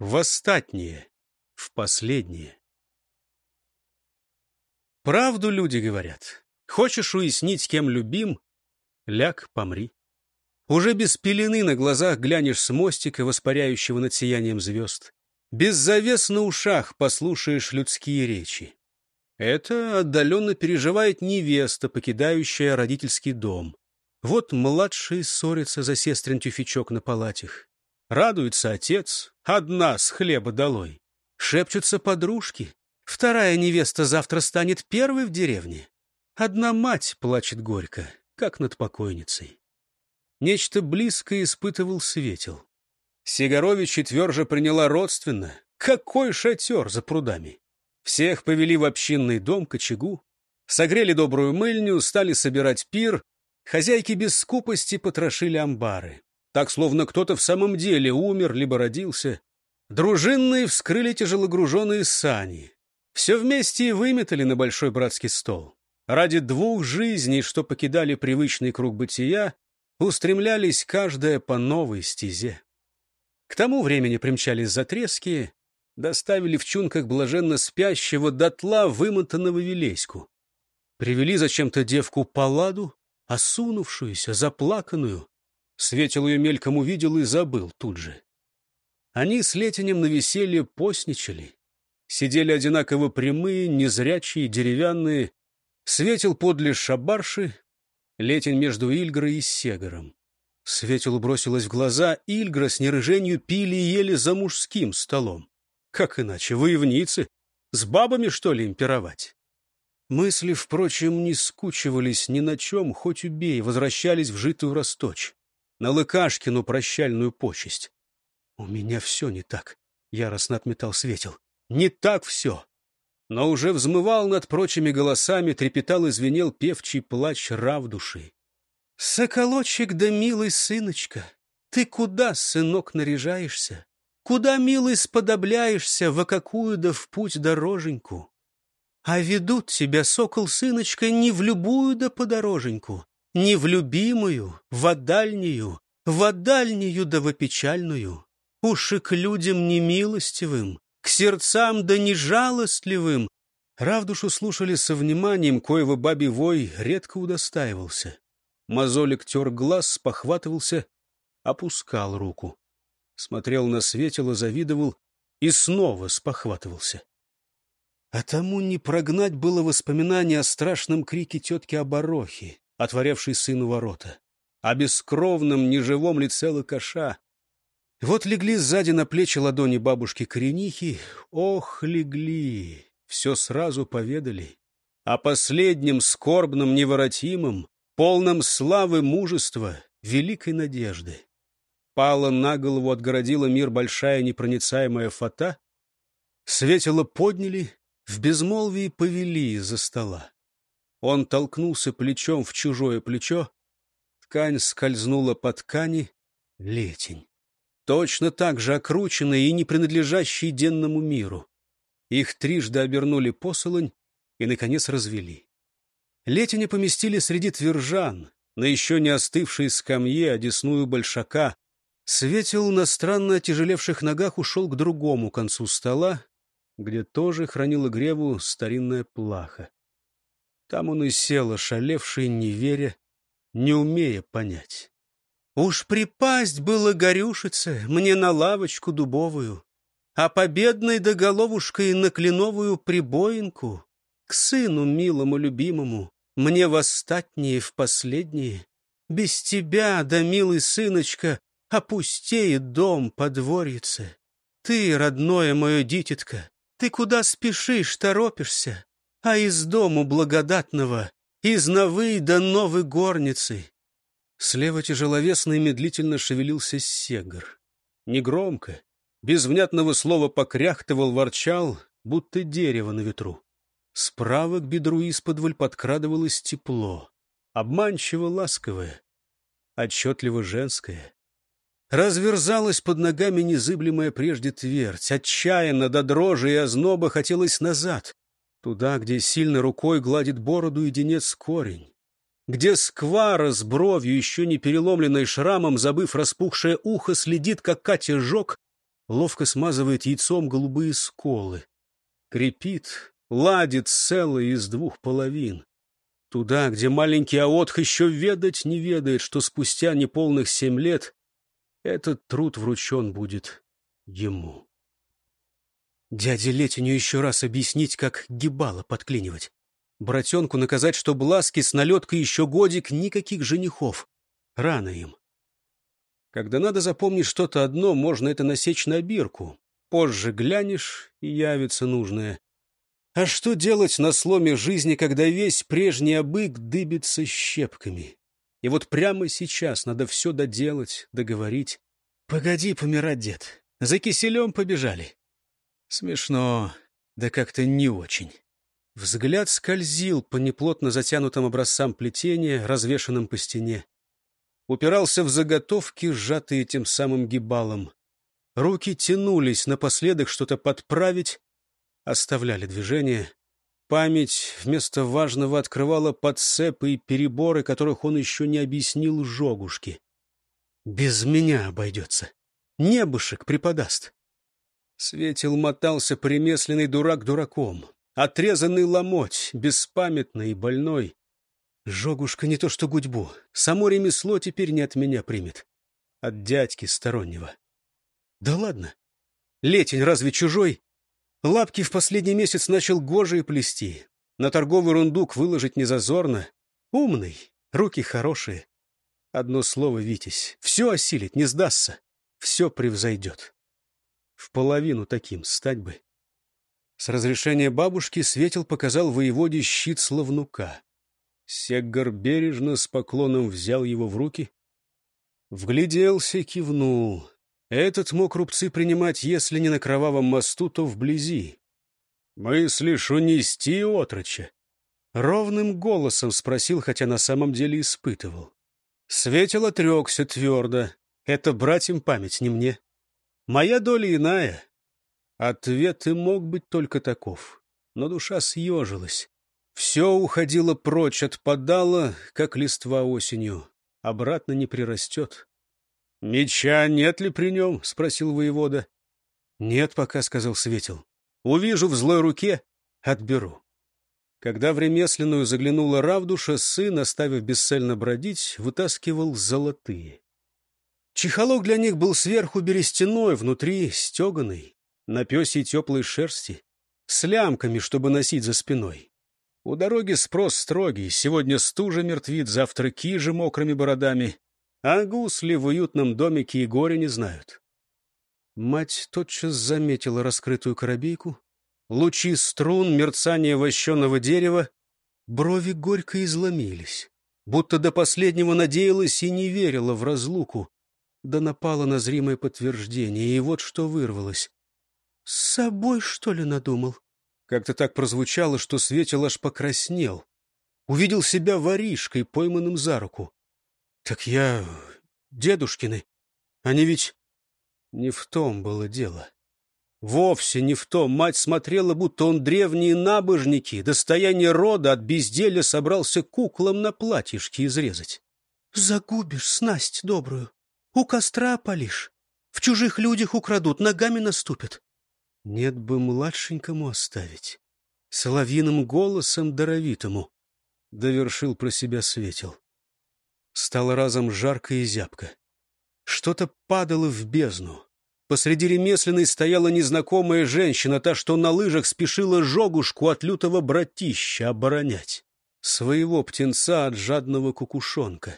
в остатнее, в последнее. Правду люди говорят. Хочешь уяснить, кем любим, ляг, помри. Уже без пелены на глазах глянешь с мостика, воспаряющего над сиянием звезд. Без завес на ушах послушаешь людские речи. Это отдаленно переживает невеста, покидающая родительский дом. Вот младшие ссорятся за сестрин тюфячок на палатях. Радуется отец, одна с хлеба долой. Шепчутся подружки. Вторая невеста завтра станет первой в деревне. Одна мать плачет горько, как над покойницей. Нечто близкое испытывал Светил. Сигаровичи тверже приняла родственно. Какой шатер за прудами! Всех повели в общинный дом к очагу, согрели добрую мыльню, стали собирать пир. Хозяйки без скупости потрошили амбары. Так, словно кто-то в самом деле умер, либо родился. Дружинные вскрыли тяжелогруженные сани. Все вместе и выметали на большой братский стол. Ради двух жизней, что покидали привычный круг бытия, устремлялись каждая по новой стезе. К тому времени примчались затрески, доставили в чунках блаженно спящего дотла вымотанного Вилеську. Привели зачем-то девку Палладу, осунувшуюся, заплаканную. Светил ее мельком увидел и забыл тут же. Они с Летинем на веселье постничали. Сидели одинаково прямые, незрячие, деревянные. Светил подле шабарши, Летин между Ильгрой и Сегором. Светилу бросилось в глаза: Ильгра с нерыженью пили и ели за мужским столом. Как иначе, воевницы? С бабами, что ли, им пировать? Мысли, впрочем, не скучивались ни на чем, хоть убей, возвращались в житую Росточь, на Лыкашкину прощальную почесть. «У меня все не так», — яростно отметал Светил. «Не так все». Но уже взмывал над прочими голосами, трепетал и звенел певчий плач Равдуши. «Соколочек да милый сыночка, ты куда, сынок, наряжаешься? Куда, милый, сподобляешься, во какую да в путь дороженьку? А ведут тебя, сокол-сыночка, не в любую да подороженьку, не в любимую, в дальнюю да во печальную. Уж и к людям немилостивым, к сердцам да нежалостливым». Равдушу слушали со вниманием, коего бабий вой редко удостаивался. Мозолик тер глаз, спохватывался, опускал руку. Смотрел на Светила, завидовал и снова спохватывался. А тому не прогнать было воспоминание о страшном крике тетки Оборохи, отворявшей сыну ворота, о бескровном, неживом лице Лыкаша. Вот легли сзади на плечи ладони бабушки Коренихи. Ох, легли, все сразу поведали. О последнем, скорбном, неворотимом, полном славы, мужества, великой надежды. Пала на голову, отгородила мир большая непроницаемая фата. Светило подняли, в безмолвии повели из-за стола. Он толкнулся плечом в чужое плечо. Ткань скользнула по ткани. Летень. Точно так же окрученный и не принадлежащий денному миру. Их трижды обернули посолонь и, наконец, развели. Летиня поместили среди твержан, на еще не остывшей скамье, одесную большака. Светил на странно отяжелевших ногах ушел к другому концу стола, где тоже хранила греву старинная плаха. Там он и сел, ошалевший, не веря, не умея понять. Уж припасть было горюшице мне на лавочку дубовую, а победной да головушкой на кленовую прибоинку, к сыну милому любимому, мне восстатнее в последние. Без тебя, да, милый сыночка, опустеет дом подворьице. Ты, родное мое дитятко, ты куда спешишь, торопишься, а из дому благодатного, из новой до новой горницы. Слева тяжеловесно и медлительно шевелился Сегр. Негромко, без внятного слова покряхтывал, ворчал, будто дерево на ветру. Справа к бедру исподволь подкрадывалось тепло, обманчиво ласковое, отчетливо женское. Разверзалась под ногами незыблемая прежде твердь. Отчаянно до дрожи и озноба хотелось назад, туда, где сильно рукой гладит бороду единец корень, где сквара с бровью, еще не переломленной шрамом, забыв распухшее ухо, следит, как Катя жег, ловко смазывает яйцом голубые сколы. Крепит, ладит целое из двух половин. Туда, где маленький Аотх еще ведать не ведает, что спустя неполных 7 лет этот труд вручен будет ему. Дяде Летеню еще раз объяснить, как гибало подклинивать. Братенку наказать, что Бласки с налеткой еще годик, никаких женихов. Рано им. Когда надо запомнить что-то одно, можно это насечь на бирку. Позже глянешь, и явится нужное. А что делать на сломе жизни, когда весь прежний обык дыбится щепками? И вот прямо сейчас надо все доделать, договорить. Погоди помирать, дед. За киселем побежали. Смешно, да как-то не очень. Взгляд скользил по неплотно затянутым образцам плетения, развешанным по стене. Упирался в заготовки, сжатые тем самым гибалом. Руки тянулись напоследок что-то подправить, оставляли движение. Память вместо важного открывала подцепы и переборы, которых он еще не объяснил Жогушке. «Без меня обойдется. Небышек преподаст». Светил мотался по-ремесленный дурак дураком. Отрезанный ломоть, беспамятный и больной. Жогушка не то что гудьбу. Само ремесло теперь не от меня примет. От дядьки стороннего. Да ладно. Летень разве чужой? Лапки в последний месяц начал гожие плести. На торговый рундук выложить незазорно. Умный, руки хорошие. Одно слово, Витязь. Все осилит, не сдастся. Все превзойдет. В половину таким стать бы. С разрешения бабушки Светил показал воеводе щит Славнука. Сеггар бережно с поклоном взял его в руки. Вгляделся, кивнул. Этот мог рубцы принимать, если не на кровавом мосту, то вблизи. «Мыслишь унести отроча?» Ровным голосом спросил, хотя на самом деле испытывал. Светил отрекся твердо. Это братьям память, не мне. Моя доля иная. Ответ и мог быть только таков. Но душа съежилась. Все уходило прочь, отпадало, как листва осенью. Обратно не прирастет. — Меча нет ли при нем? — спросил воевода. — Нет пока, — сказал Светил. — Увижу в злой руке — отберу. Когда в ремесленную заглянула Равдуша, сын, оставив бесцельно бродить, вытаскивал золотые. Чехолок для них был сверху берестяной, внутри стеганый, на пёсей теплой шерсти, с лямками, чтобы носить за спиной. У дороги спрос строгий, сегодня стужа мертвит, завтра кижи мокрыми бородами, а гусли в уютном домике и горя не знают. Мать тотчас заметила раскрытую коробейку, лучи струн, мерцание вощеного дерева, брови горько изломились, будто до последнего надеялась и не верила в разлуку, да напала на зримое подтверждение, и вот что вырвалось. — С собой, что ли, надумал? Как-то так прозвучало, что Светил аж покраснел. Увидел себя воришкой, пойманным за руку. — Так я дедушкины. Они ведь... Не в том было дело. Вовсе не в том. Мать смотрела, будто он древние набожники, достояние рода от безделья собрался куклам на платьишки изрезать. — Загубишь снасть добрую, у костра опалишь, в чужих людях украдут, ногами наступят. Нет бы младшенькому оставить, соловьиным голосом даровитому, — довершил про себя Светил. Стало разом жарко и зябко. Что-то падало в бездну. Посреди ремесленной стояла незнакомая женщина, та, что на лыжах спешила Жогушку от лютого братища оборонять. Своего птенца от жадного кукушонка.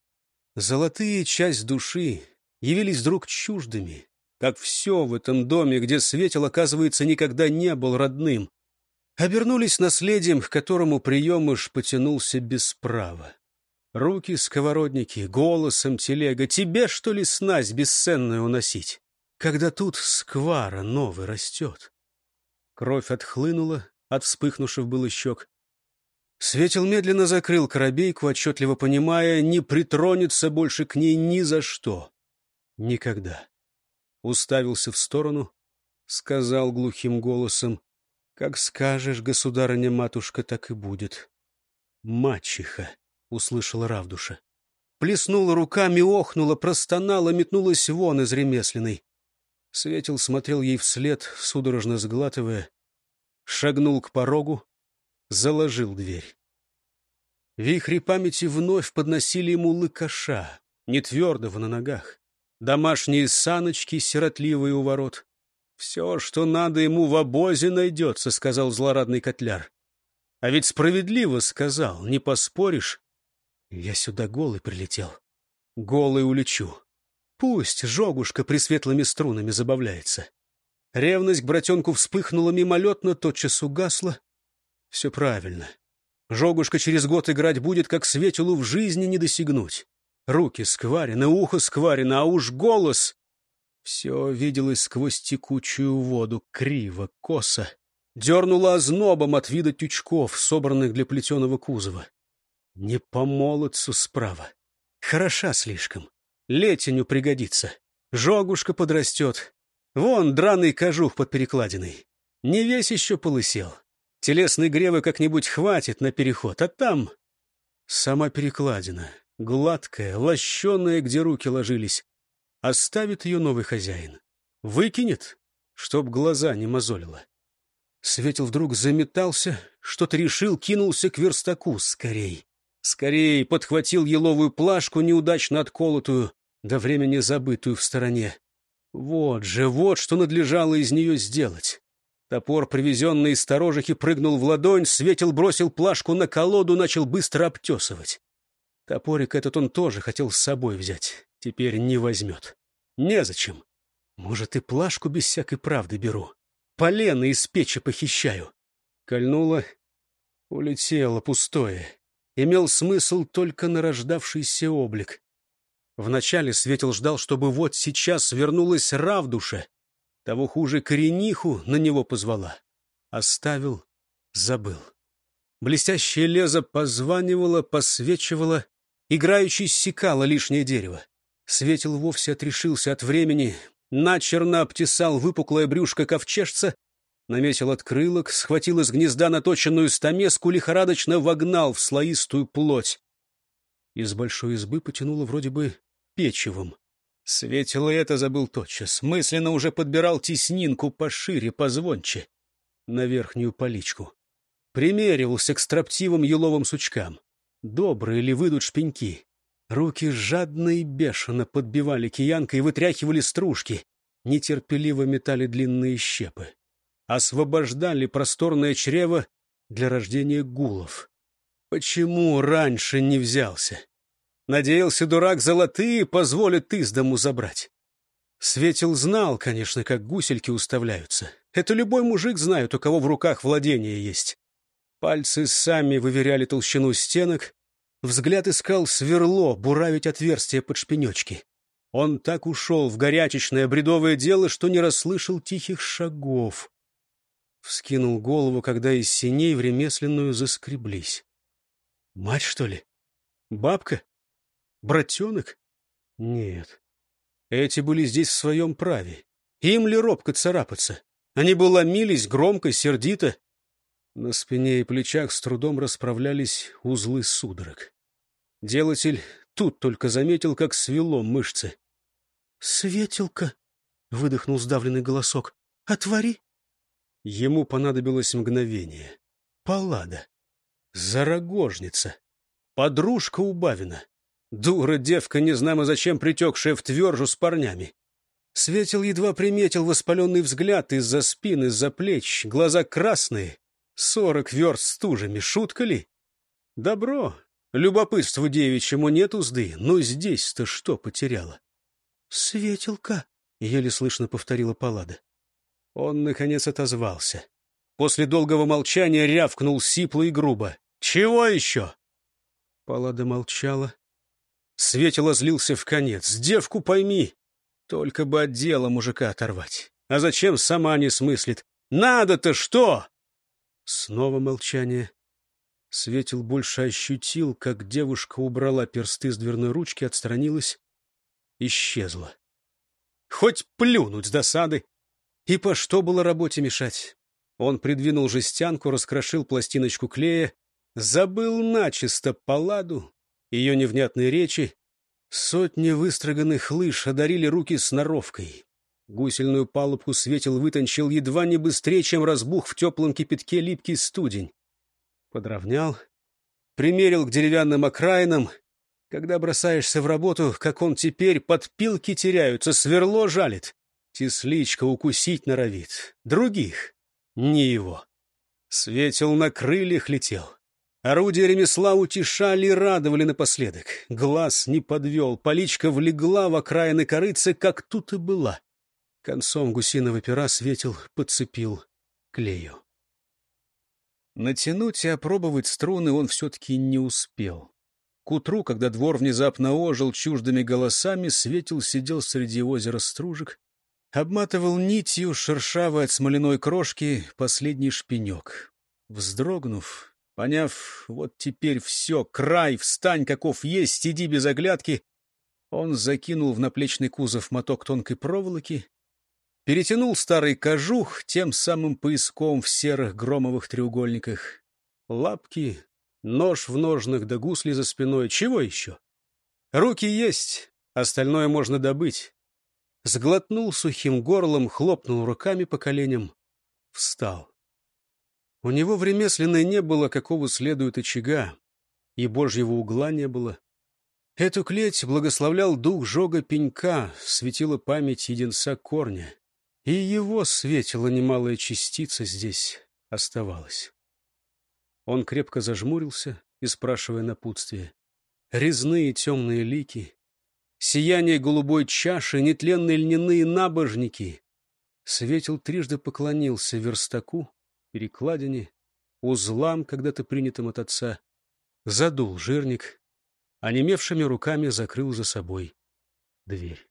Золотые, часть души, явились вдруг чуждыми, как все в этом доме, где Светил, оказывается, никогда не был родным. Обернулись наследием, к которому приемыш потянулся без права. Руки сковородники, голосом телега. Тебе, что ли, снасть бесценную уносить, когда тут сквара новый растет? Кровь отхлынула от вспыхнувших было щек. Светил медленно закрыл коробейку, отчетливо понимая, не притронется больше к ней ни за что. Никогда. Уставился в сторону, сказал глухим голосом: «Как скажешь, государыня-матушка, так и будет». «Мачеха», — услышала Равдуша. Плеснула руками, охнула, простонала, метнулась вон из ремесленной. Светил смотрел ей вслед, судорожно сглатывая, шагнул к порогу, заложил дверь. Вихри памяти вновь подносили ему лыкаша, нетвердого на ногах, домашние саночки, сиротливые у ворот. «Все, что надо ему в обозе, найдется», — сказал злорадный котляр. А ведь справедливо сказал, не поспоришь. Я сюда голый прилетел, голый улечу. Пусть Жогушка пресветлыми струнами забавляется. Ревность к братенку вспыхнула мимолетно, тотчас угасла. Все правильно. Жогушка через год играть будет, как Светилу в жизни не досягнуть. Руки скварены, ухо скварено, а уж голос... Все виделось сквозь текучую воду, криво, косо. Дернуло ознобом от вида тючков, собранных для плетеного кузова. Не по молодцу справа. Хороша слишком. Летеню пригодится. Жогушка подрастет. Вон драный кожух под перекладиной. Не весь еще полысел. Телесной гревы как-нибудь хватит на переход, а там... Сама перекладина, гладкая, лощеная, где руки ложились. Оставит ее новый хозяин. Выкинет, чтоб глаза не мозолило. Светил вдруг заметался, что-то решил, кинулся к верстаку. Скорей, скорей, подхватил еловую плашку, неудачно отколотую, до времени забытую в стороне. Вот же, вот что надлежало из нее сделать. Топор, привезенный из сторожихи, прыгнул в ладонь, Светил бросил плашку на колоду, начал быстро обтесывать. Топорик этот он тоже хотел с собой взять. Теперь не возьмет. Незачем. Может, и плашку без всякой правды беру. Полено из печи похищаю. Кольнуло, улетело пустое. Имел смысл только нарождавшийся облик. Вначале Светил ждал, чтобы вот сейчас вернулась Равдуша. Того хуже корениху на него позвала. Оставил, забыл. Блестящее лезо позванивало, посвечивало, играючи ссекало лишнее дерево. Светил вовсе отрешился от времени, начерно обтесал выпуклое брюшко ковчежца, наметил открылок, схватил из гнезда наточенную стамеску, лихорадочно вогнал в слоистую плоть. Из большой избы потянуло вроде бы печевым. Светил и это забыл тотчас, мысленно уже подбирал теснинку пошире, позвонче, на верхнюю поличку. Примеривался к строптивым еловым сучкам. Добрые ли выйдут шпеньки? Руки жадно и бешено подбивали киянкой и вытряхивали стружки, нетерпеливо метали длинные щепы. Освобождали просторное чрево для рождения гулов. Почему раньше не взялся? Надеялся, дурак, золотые позволят из дому забрать. Светил знал, конечно, как гусельки уставляются. Это любой мужик знает, у кого в руках владение есть. Пальцы сами выверяли толщину стенок. Взгляд искал сверло, буравить отверстия под шпенечки. Он так ушел в горячечное бредовое дело, что не расслышал тихих шагов. Вскинул голову, когда из сеней в ремесленную заскреблись. Мать, что ли? Бабка? Братенок? Нет. Эти были здесь в своем праве. Им ли робко царапаться? Они бы ломились громко, сердито. На спине и плечах с трудом расправлялись узлы судорог. Делатель тут только заметил, как свело мышцы. — Светилка! — выдохнул сдавленный голосок. — Отвори! Ему понадобилось мгновение. Паллада. Зарогожница. Подружка Убавина. Дура девка, не знамо зачем притекшая в твержу с парнями. Светил едва приметил воспаленный взгляд из-за спин, из-за плеч, глаза красные, 40 верст стужами. Шутка ли? Добро. Любопытству девичьему нет узды, но здесь-то что потеряла? — Светилка! — еле слышно повторила Паллада. Он, наконец, отозвался. После долгого молчания рявкнул сипло и грубо. — Чего еще? Паллада молчала. Светил злился вконец. Девку пойми, только бы от дела мужика оторвать. А зачем, сама не смыслит. Надо-то что? Снова молчание. Светил больше ощутил, как девушка убрала персты с дверной ручки, отстранилась, исчезла. Хоть плюнуть с досады. И по что было работе мешать? Он придвинул жестянку, раскрошил пластиночку клея, забыл начисто Палладу, ее невнятные речи. Сотни выстроганных лыж одарили руки сноровкой. Гусельную палубку Светил вытончил едва не быстрее, чем разбух в теплом кипятке липкий студень. Подровнял, примерил к деревянным окраинам. Когда бросаешься в работу, как он теперь, подпилки теряются, сверло жалит. Тесличка укусить норовит. Других, не его. Светил на крыльях летел. Орудия ремесла утешали и радовали напоследок. Глаз не подвел, поличка влегла в окраины корыца, как тут и была. Концом гусиного пера Светил подцепил клею. Натянуть и опробовать струны он все-таки не успел. К утру, когда двор внезапно ожил чуждыми голосами, Светил сидел среди озера стружек, обматывал нитью шершавой от смоляной крошки последний шпинек. Вздрогнув, поняв, вот теперь все, край, встань, каков есть, иди без оглядки, он закинул в наплечный кузов моток тонкой проволоки, перетянул старый кожух тем самым пояском в серых громовых треугольниках. Лапки, нож в ножнах да гусли за спиной. Чего еще? Руки есть, остальное можно добыть. Сглотнул сухим горлом, хлопнул руками по коленям, встал. У него в ремесленной не было, какого следует очага, и божьего угла не было. Эту клеть благословлял дух жога пенька, светила память единца корня. И его светила немалая частица здесь оставалась. Он крепко зажмурился, и спрашивая напутствие. Резные темные лики, сияние голубой чаши, нетленные льняные набожники. Светил трижды поклонился верстаку, перекладине, узлам, когда-то принятым от отца, задул жирник, онемевшими руками закрыл за собой дверь.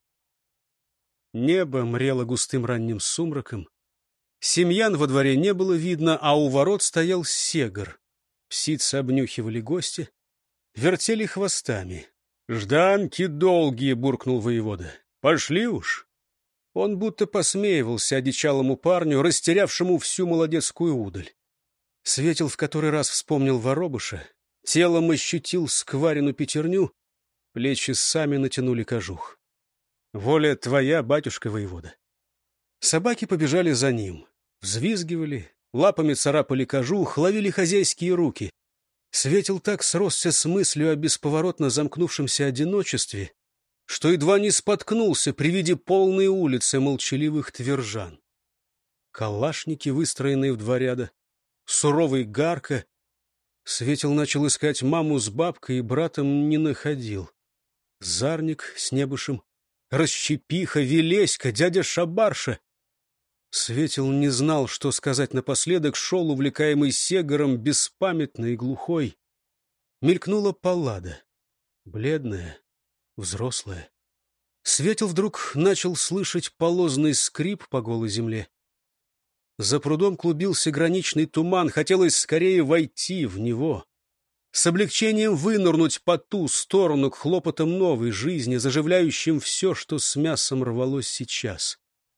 Небо мрело густым ранним сумраком. Семьян во дворе не было видно, а у ворот стоял сегр. Птицы обнюхивали гостя, вертели хвостами. «Жданки долгие!» — буркнул воевода. «Пошли уж!» Он будто посмеивался одичалому парню, растерявшему всю молодецкую удаль. Светил в который раз вспомнил воробыша, телом ощутил скварину пятерню, плечи сами натянули кожух. «Воля твоя, батюшка воевода!» Собаки побежали за ним, взвизгивали, лапами царапали кожух, ловили хозяйские руки. Светил так сросся с мыслью о бесповоротно замкнувшемся одиночестве, что едва не споткнулся при виде полной улицы молчаливых твержан. Калашники, выстроенные в два ряда, суровый Гарка. Светил начал искать маму с бабкой и братом, не находил. Зарник с Небышем, Расщепиха, Велеська, дядя Шабарша. Светил не знал, что сказать напоследок, шел, увлекаемый сегором, беспамятный и глухой. Мелькнула Паллада, бледная, взрослая. Светил вдруг начал слышать полозный скрип по голой земле. За прудом клубился граничный туман, хотелось скорее войти в него. С облегчением вынырнуть по ту сторону к хлопотам новой жизни, заживляющим все, что с мясом рвалось сейчас.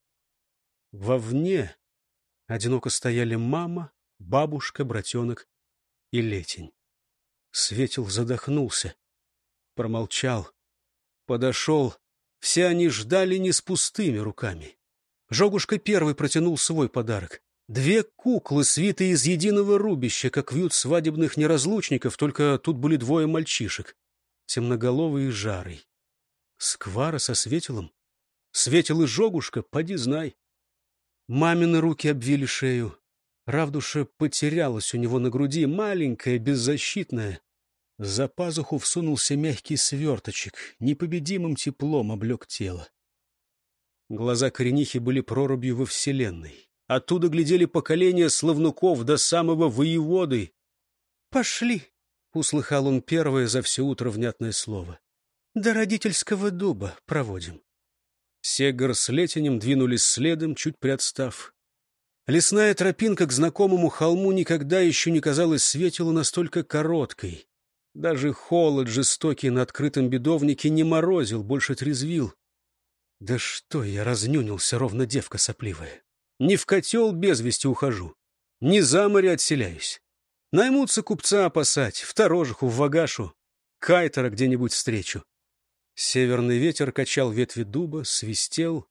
Вовне одиноко стояли мама, бабушка, братенок и Летень. Светил задохнулся, промолчал, подошел. Все они ждали не с пустыми руками. Жогушка первый протянул свой подарок. 2 куклы, свитые из единого рубища, как вьют свадебных неразлучников, только тут были 2 мальчишек, темноголовый и жарый. Сквара со Светилом? Светил и Жогушка, поди знай. Мамины руки обвили шею. Равдуша потерялась у него на груди, маленькая, беззащитная. За пазуху всунулся мягкий сверточек, непобедимым теплом облег тело. Глаза коренихи были прорубью во вселенной. Оттуда глядели поколения славнуков до самого воеводы. «Пошли!» — услыхал он первое за все утро внятное слово. «До родительского дуба проводим». Сегр с Летенем двинулись следом, чуть приотстав. Лесная тропинка к знакомому холму никогда еще не казалась Светилу настолько короткой. Даже холод жестокий на открытом бедовнике не морозил, больше трезвил. Да что я разнюнился, ровно девка сопливая. Не в котел без вести ухожу, не за море отселяюсь. Наймутся купца опасать, в Торожиху, в Вагашу, кайтера где-нибудь встречу. Северный ветер качал ветви дуба, свистел.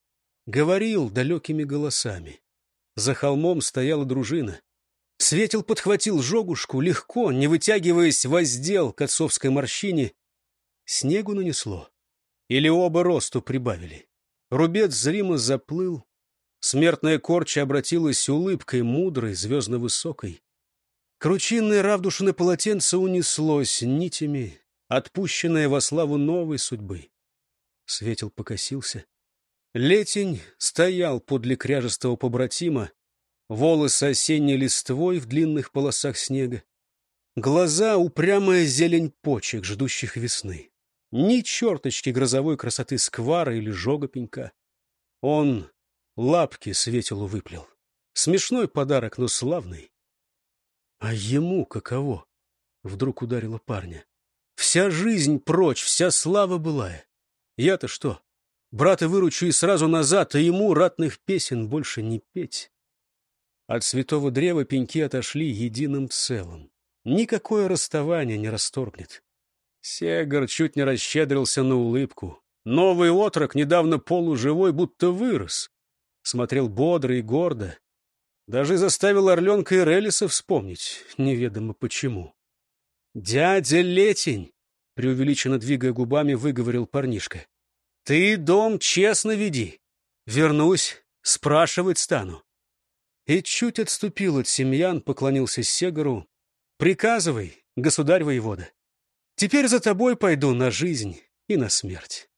говорил далекими голосами. За холмом стояла дружина. Светил подхватил жогушку легко, не вытягиваясь, воздел к отцовской морщине. Снегу нанесло. Или оба росту прибавили. Рубец зримо заплыл. Смертная корча обратилась улыбкой мудрой, звездно-высокой. Кручинное равдушино полотенце унеслось нитями, отпущенное во славу новой судьбы. Светил покосился. Летень стоял подле кряжестого побратима, волосы осенней листвой в длинных полосах снега. Глаза — упрямая зелень почек, ждущих весны. Ни черточки грозовой красоты сквара или жога пенька. Он лапки Светилу выплел. Смешной подарок, но славный. А ему каково? Вдруг ударило парня. Вся жизнь прочь, вся слава былая. Я-то что? Брата выручу и сразу назад, а ему ратных песен больше не петь. От святого древа пеньки отошли единым целым. Никакое расставание не расторгнет. Сегар чуть не расщедрился на улыбку. Новый отрок, недавно полуживой, будто вырос. Смотрел бодро и гордо. Даже заставил орленка и Релиса вспомнить, неведомо почему. «Дядя Летень!» — преувеличенно двигая губами, выговорил парнишка. «Ты дом честно веди. Вернусь, спрашивать стану». И чуть отступил от семьян, поклонился Сегару. «Приказывай, государь-воевода. Теперь за тобой пойду на жизнь и на смерть».